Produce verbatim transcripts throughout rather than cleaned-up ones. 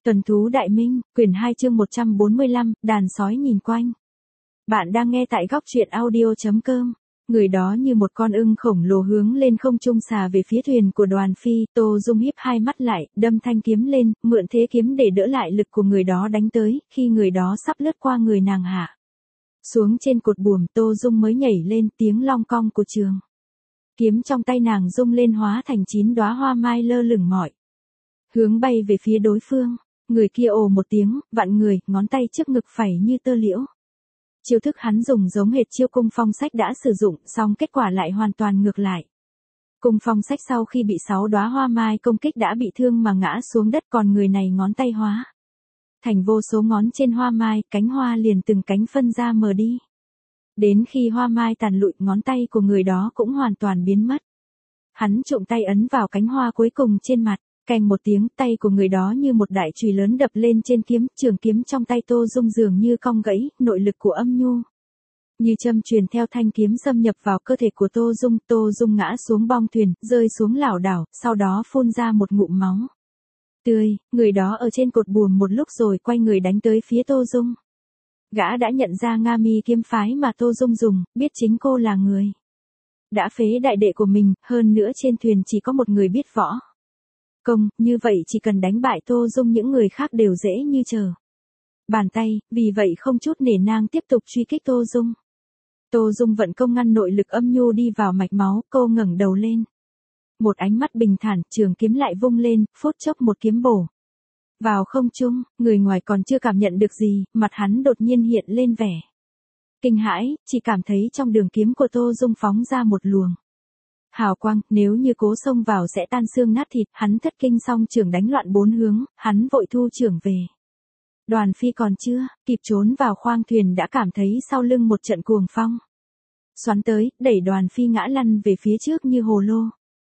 Tuần thú đại minh, quyển hai chương một trăm bốn mươi lăm, đàn sói nhìn quanh. Bạn đang nghe tại góc truyện audio chấm com. Người đó như một con ưng khổng lồ hướng lên không trung xà về phía thuyền của Đoàn Phi, Tô Dung híp hai mắt lại, đâm thanh kiếm lên, mượn thế kiếm để đỡ lại lực của người đó đánh tới, khi người đó sắp lướt qua người nàng hạ xuống trên cột buồm, Tô Dung mới nhảy lên, tiếng long cong của trường kiếm trong tay nàng rung lên hóa thành chín đóa hoa mai lơ lửng mọi hướng bay về phía đối phương. Người kia ồ một tiếng, vặn người, ngón tay trước ngực phẩy như tơ liễu. Chiêu thức hắn dùng giống hệt chiêu cung phong sách đã sử dụng, song kết quả lại hoàn toàn ngược lại. Cung phong sách sau khi bị sáu đóa hoa mai công kích đã bị thương mà ngã xuống đất, còn người này ngón tay hóa thành vô số ngón trên hoa mai, cánh hoa liền từng cánh phân ra mờ đi. Đến khi hoa mai tàn lụi, ngón tay của người đó cũng hoàn toàn biến mất. Hắn trộm tay ấn vào cánh hoa cuối cùng trên mặt. Cành một tiếng, tay của người đó như một đại chùy lớn đập lên trên kiếm, trường kiếm trong tay Tô Dung dường như cong gãy, nội lực của âm nhu như châm truyền theo thanh kiếm xâm nhập vào cơ thể của Tô Dung. Tô Dung ngã xuống bong thuyền, rơi xuống lảo đảo, sau đó phun ra một ngụm máu tươi. Người đó ở trên cột buồm một lúc rồi quay người đánh tới phía Tô Dung. Gã đã nhận ra Nga Mi kiếm phái mà Tô Dung dùng, biết chính cô là người đã phế đại đệ của mình, hơn nữa trên thuyền chỉ có một người biết võ công, như vậy chỉ cần đánh bại Tô Dung những người khác đều dễ như trở bàn tay, vì vậy không chút nể nang tiếp tục truy kích Tô Dung. Tô Dung vận công ngăn nội lực âm nhu đi vào mạch máu, cô ngẩng đầu lên. Một ánh mắt bình thản, trường kiếm lại vung lên, phút chốc một kiếm bổ vào không trung. Người ngoài còn chưa cảm nhận được gì, mặt hắn đột nhiên hiện lên vẻ kinh hãi, chỉ cảm thấy trong đường kiếm của Tô Dung phóng ra một luồng hào quang, nếu như cố xông vào sẽ tan xương nát thịt. Hắn thất kinh xong trường đánh loạn bốn hướng, hắn vội thu trưởng về. Đoàn Phi còn chưa kịp trốn vào khoang thuyền đã cảm thấy sau lưng một trận cuồng phong xoắn tới, đẩy Đoàn Phi ngã lăn về phía trước như hồ lô.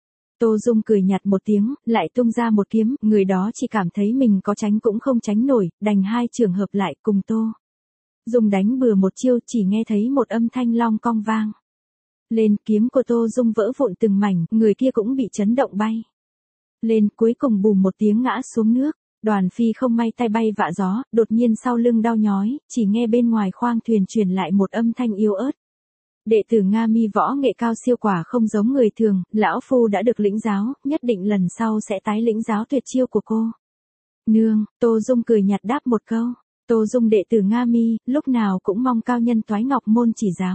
Tô Dung cười nhạt một tiếng, lại tung ra một kiếm, người đó chỉ cảm thấy mình có tránh cũng không tránh nổi, đành hai trường hợp lại cùng Tô Dung đánh bừa một chiêu, chỉ nghe thấy một âm thanh long cong vang lên, kiếm của Tô Dung vỡ vụn từng mảnh, người kia cũng bị chấn động bay lên, cuối cùng bùm một tiếng ngã xuống nước. Đoàn Phi không may tay bay vạ gió, đột nhiên sau lưng đau nhói, chỉ nghe bên ngoài khoang thuyền truyền lại một âm thanh yếu ớt. Đệ tử Nga Mi võ nghệ cao siêu quả không giống người thường, lão phu đã được lĩnh giáo, nhất định lần sau sẽ tái lĩnh giáo tuyệt chiêu của cô. Nương, Tô Dung cười nhạt đáp một câu. Tô Dung đệ tử Nga Mi, lúc nào cũng mong cao nhân Toái Ngọc Môn chỉ giáo.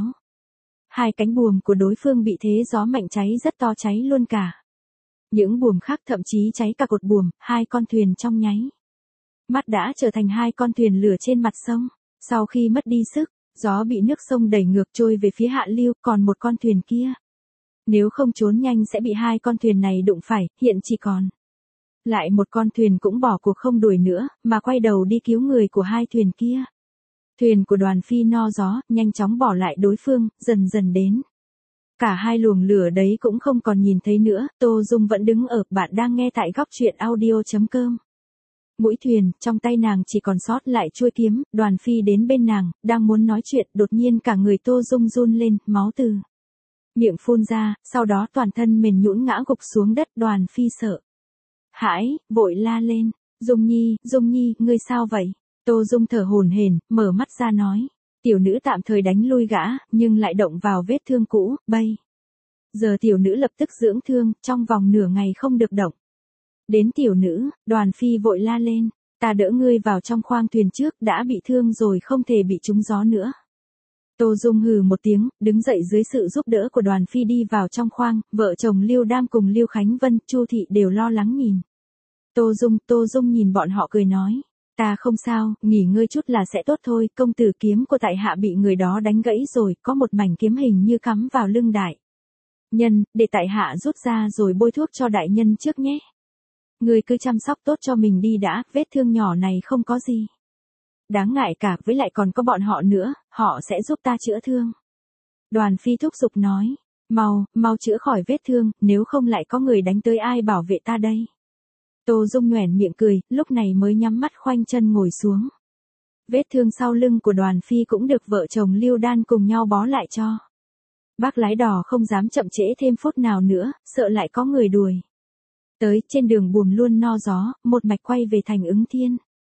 Hai cánh buồm của đối phương bị thế gió mạnh cháy rất to, cháy luôn cả những buồm khác, thậm chí cháy cả cột buồm. Hai con thuyền trong nháy mắt đã trở thành hai con thuyền lửa trên mặt sông. Sau khi mất đi sức, gió bị nước sông đẩy ngược trôi về phía hạ lưu, còn một con thuyền kia nếu không trốn nhanh sẽ bị hai con thuyền này đụng phải. Hiện chỉ còn lại một con thuyền cũng bỏ cuộc không đuổi nữa, mà quay đầu đi cứu người của hai thuyền kia. Thuyền của Đoàn Phi no gió, nhanh chóng bỏ lại đối phương, dần dần đến. Cả hai luồng lửa đấy cũng không còn nhìn thấy nữa. Tô Dung vẫn đứng ở. Bạn đang nghe tại góc truyện audio chấm com. Mũi thuyền, trong tay nàng chỉ còn sót lại chuôi kiếm. Đoàn Phi đến bên nàng, đang muốn nói chuyện, đột nhiên cả người Tô Dung run lên, máu từ miệng phun ra, sau đó toàn thân mềm nhũn ngã gục xuống đất. Đoàn Phi sợ hãi, vội la lên, Dung Nhi, Dung Nhi, ngươi sao vậy? Tô Dung thở hổn hển, mở mắt ra nói, tiểu nữ tạm thời đánh lui gã, nhưng lại động vào vết thương cũ, bây giờ tiểu nữ lập tức dưỡng thương, trong vòng nửa ngày không được động đến tiểu nữ. Đoàn Phi vội la lên, ta đỡ ngươi vào trong khoang thuyền trước, đã bị thương rồi không thể bị trúng gió nữa. Tô Dung hừ một tiếng, đứng dậy dưới sự giúp đỡ của Đoàn Phi đi vào trong khoang. Vợ chồng Lưu Đam cùng Lưu Khánh Vân, Chu Thị đều lo lắng nhìn Tô Dung. Tô Dung nhìn bọn họ cười nói, ta không sao, nghỉ ngơi chút là sẽ tốt thôi. Công tử, kiếm của tại hạ bị người đó đánh gãy rồi, có một mảnh kiếm hình như cắm vào lưng đại nhân, để tại hạ rút ra rồi bôi thuốc cho đại nhân trước nhé. Người cứ chăm sóc tốt cho mình đi đã, vết thương nhỏ này không có gì đáng ngại cả, với lại còn có bọn họ nữa, họ sẽ giúp ta chữa thương. Đoàn Phi thúc giục nói, mau, mau chữa khỏi vết thương, nếu không lại có người đánh tới ai bảo vệ ta đây. Tô Dung nhoẻn miệng cười, lúc này mới nhắm mắt khoanh chân ngồi xuống. Vết thương sau lưng của Đoàn Phi cũng được vợ chồng Lưu Đan cùng nhau bó lại cho. Bác lái đò không dám chậm trễ thêm phút nào nữa, sợ lại có người đuổi tới. Trên đường buồm luôn no gió, một mạch quay về thành Ứng Thiên.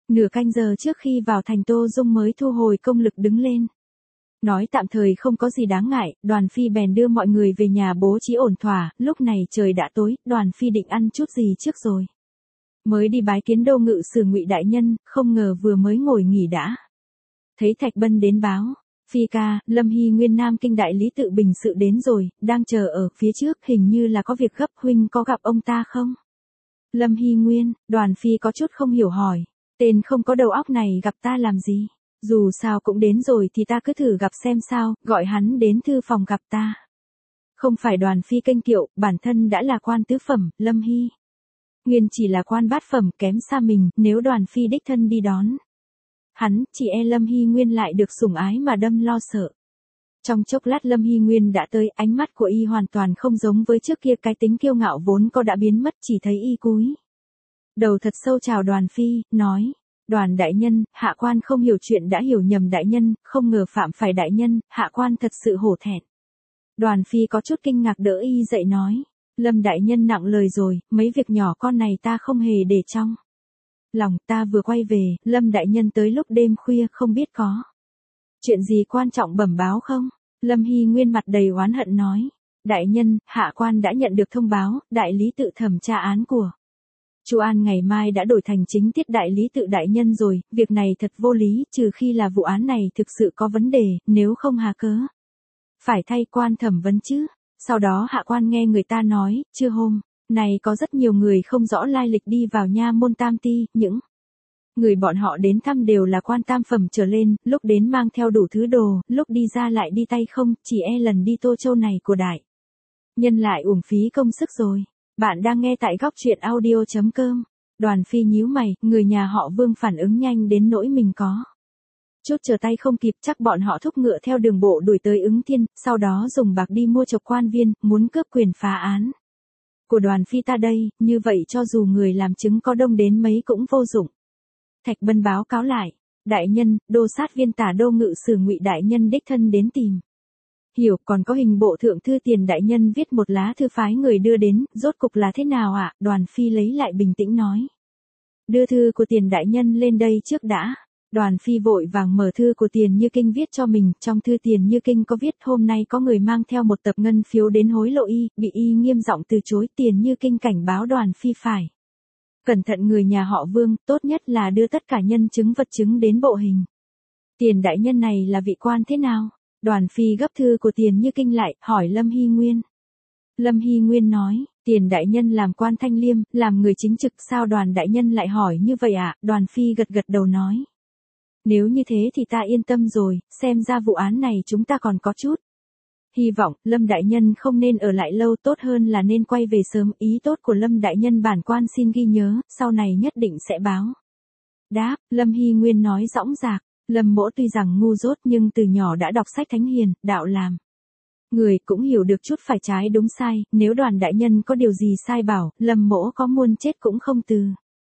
Nửa canh giờ trước khi vào thành Tô Dung mới thu hồi công lực đứng lên. Nói tạm thời không có gì đáng ngại, Đoàn Phi bèn đưa mọi người về nhà bố trí ổn thỏa, lúc này trời đã tối, Đoàn Phi định ăn chút gì trước rồi. Mới đi bái kiến Đô Ngự Sử Ngụy đại nhân, không ngờ vừa mới ngồi nghỉ đã. Thấy Thạch Bân đến báo, Phi ca, Lâm Hy Nguyên Nam Kinh đại lý tự bình sự đến rồi, đang chờ ở phía trước, hình như là có việc gấp, huynh có gặp ông ta không? Lâm Hy Nguyên, Đoàn Phi có chút không hiểu hỏi, tên không có đầu óc này gặp ta làm gì? Dù sao cũng đến rồi thì ta cứ thử gặp xem sao, gọi hắn đến thư phòng gặp ta. Không phải Đoàn Phi kênh kiệu, bản thân đã là quan tứ phẩm, Lâm Hy Nguyên chỉ là quan bát phẩm, kém xa mình, nếu Đoàn Phi đích thân đi đón hắn, chỉ e Lâm Hy Nguyên lại được sủng ái mà đâm lo sợ. Trong chốc lát Lâm Hy Nguyên đã tới, ánh mắt của y hoàn toàn không giống với trước kia, cái tính kiêu ngạo vốn có đã biến mất, chỉ thấy y cúi đầu thật sâu chào Đoàn Phi, nói, Đoàn đại nhân, hạ quan không hiểu chuyện đã hiểu nhầm đại nhân, không ngờ phạm phải đại nhân, hạ quan thật sự hổ thẹn. Đoàn Phi có chút kinh ngạc đỡ y dậy nói, Lâm đại nhân nặng lời rồi, mấy việc nhỏ con này ta không hề để trong lòng, ta vừa quay về, Lâm đại nhân tới lúc đêm khuya không biết có chuyện gì quan trọng bẩm báo không? Lâm Hy Nguyên mặt đầy oán hận nói, đại nhân, hạ quan đã nhận được thông báo, đại lý tự thẩm tra án của Chu An ngày mai đã đổi thành chính tiết đại lý tự đại nhân rồi, việc này thật vô lý, trừ khi là vụ án này thực sự có vấn đề, nếu không hà cớ phải thay quan thẩm vấn chứ. Sau đó hạ quan nghe người ta nói, trưa hôm này có rất nhiều người không rõ lai lịch đi vào nha môn Tam Ti, những người bọn họ đến thăm đều là quan tam phẩm trở lên, lúc đến mang theo đủ thứ đồ, lúc đi ra lại đi tay không, chỉ e lần đi Tô Châu này của đại nhân lại uổng phí công sức rồi. Bạn đang nghe tại góc truyện audio chấm com. Đoàn Phi nhíu mày, người nhà họ Vương phản ứng nhanh đến nỗi mình có chút trở tay không kịp, chắc bọn họ thúc ngựa theo đường bộ đuổi tới Ứng Thiên, sau đó dùng bạc đi mua chộc quan viên, muốn cướp quyền phá án của Đoàn Phi ta đây, như vậy cho dù người làm chứng có đông đến mấy cũng vô dụng. Thạch Bân báo cáo lại, đại nhân, đô sát viên tả Đô Ngự Sử Ngụy đại nhân đích thân đến tìm hiểu, còn có hình bộ thượng thư Tiền đại nhân viết một lá thư phái người đưa đến, rốt cục là thế nào ạ? À? Đoàn Phi lấy lại bình tĩnh nói, đưa thư của Tiền đại nhân lên đây trước đã. Đoàn Phi vội vàng mở thư của Tiền Như Kinh viết cho mình, trong thư Tiền Như Kinh có viết hôm nay có người mang theo một tập ngân phiếu đến hối lộ y, bị y nghiêm giọng từ chối. Tiền Như Kinh cảnh báo Đoàn Phi phải cẩn thận người nhà họ Vương, tốt nhất là đưa tất cả nhân chứng vật chứng đến bộ hình. Tiền đại nhân này là vị quan thế nào? Đoàn Phi gấp thư của Tiền Như Kinh lại, hỏi Lâm Hy Nguyên. Lâm Hy Nguyên nói, Tiền đại nhân làm quan Thanh Liêm, làm người chính trực, sao Đoàn đại nhân lại hỏi như vậy ạ? À? Đoàn Phi gật gật đầu nói, nếu như thế thì ta yên tâm rồi, xem ra vụ án này chúng ta còn có chút hy vọng. Lâm đại nhân không nên ở lại lâu, tốt hơn là nên quay về sớm, ý tốt của Lâm đại nhân bản quan xin ghi nhớ, sau này nhất định sẽ báo đáp. Lâm Hy Nguyên nói dõng dạc, Lâm mỗ tuy rằng ngu dốt nhưng từ nhỏ đã đọc sách thánh hiền, đạo làm người cũng hiểu được chút phải trái đúng sai, nếu Đoàn đại nhân có điều gì sai bảo, Lâm mỗ có muôn chết cũng không từ.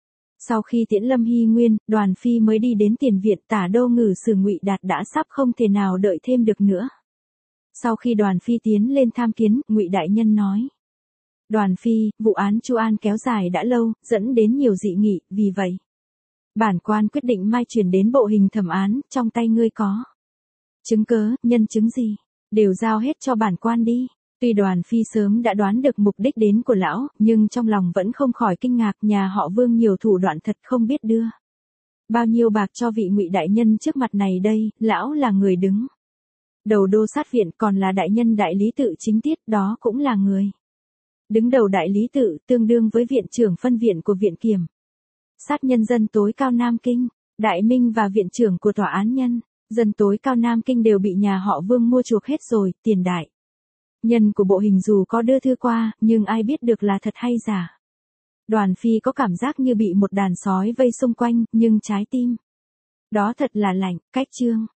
Sau khi tiễn Lâm Hy Nguyên, Đoàn Phi mới đi đến tiền viện, tả Đô Ngự Sử Ngụy Đạt đã sắp không thể nào đợi thêm được nữa. Sau khi Đoàn Phi tiến lên tham kiến, Ngụy đại nhân nói, Đoàn Phi, vụ án Chu An kéo dài đã lâu, dẫn đến nhiều dị nghị, vì vậy bản quan quyết định mai chuyển đến bộ hình thẩm án, trong tay ngươi có chứng cớ, nhân chứng gì, đều giao hết cho bản quan đi. Tuy Đoàn Phi sớm đã đoán được mục đích đến của lão, nhưng trong lòng vẫn không khỏi kinh ngạc, nhà họ Vương nhiều thủ đoạn thật, không biết đưa bao nhiêu bạc cho vị Ngụy đại nhân trước mặt này đây. Lão là người đứng đầu đô sát viện, còn là đại nhân đại lý tự chính tiết, đó cũng là người đứng đầu đại lý tự, tương đương với viện trưởng phân viện của viện kiểm sát nhân dân tối cao Nam Kinh, đại minh và viện trưởng của tòa án nhân dân tối cao Nam Kinh đều bị nhà họ Vương mua chuộc hết rồi. Tiền đại nhân của bộ hình dù có đưa thư qua, nhưng ai biết được là thật hay giả. Đoàn Phi có cảm giác như bị một đàn sói vây xung quanh, nhưng trái tim đó thật là lạnh. Cách chương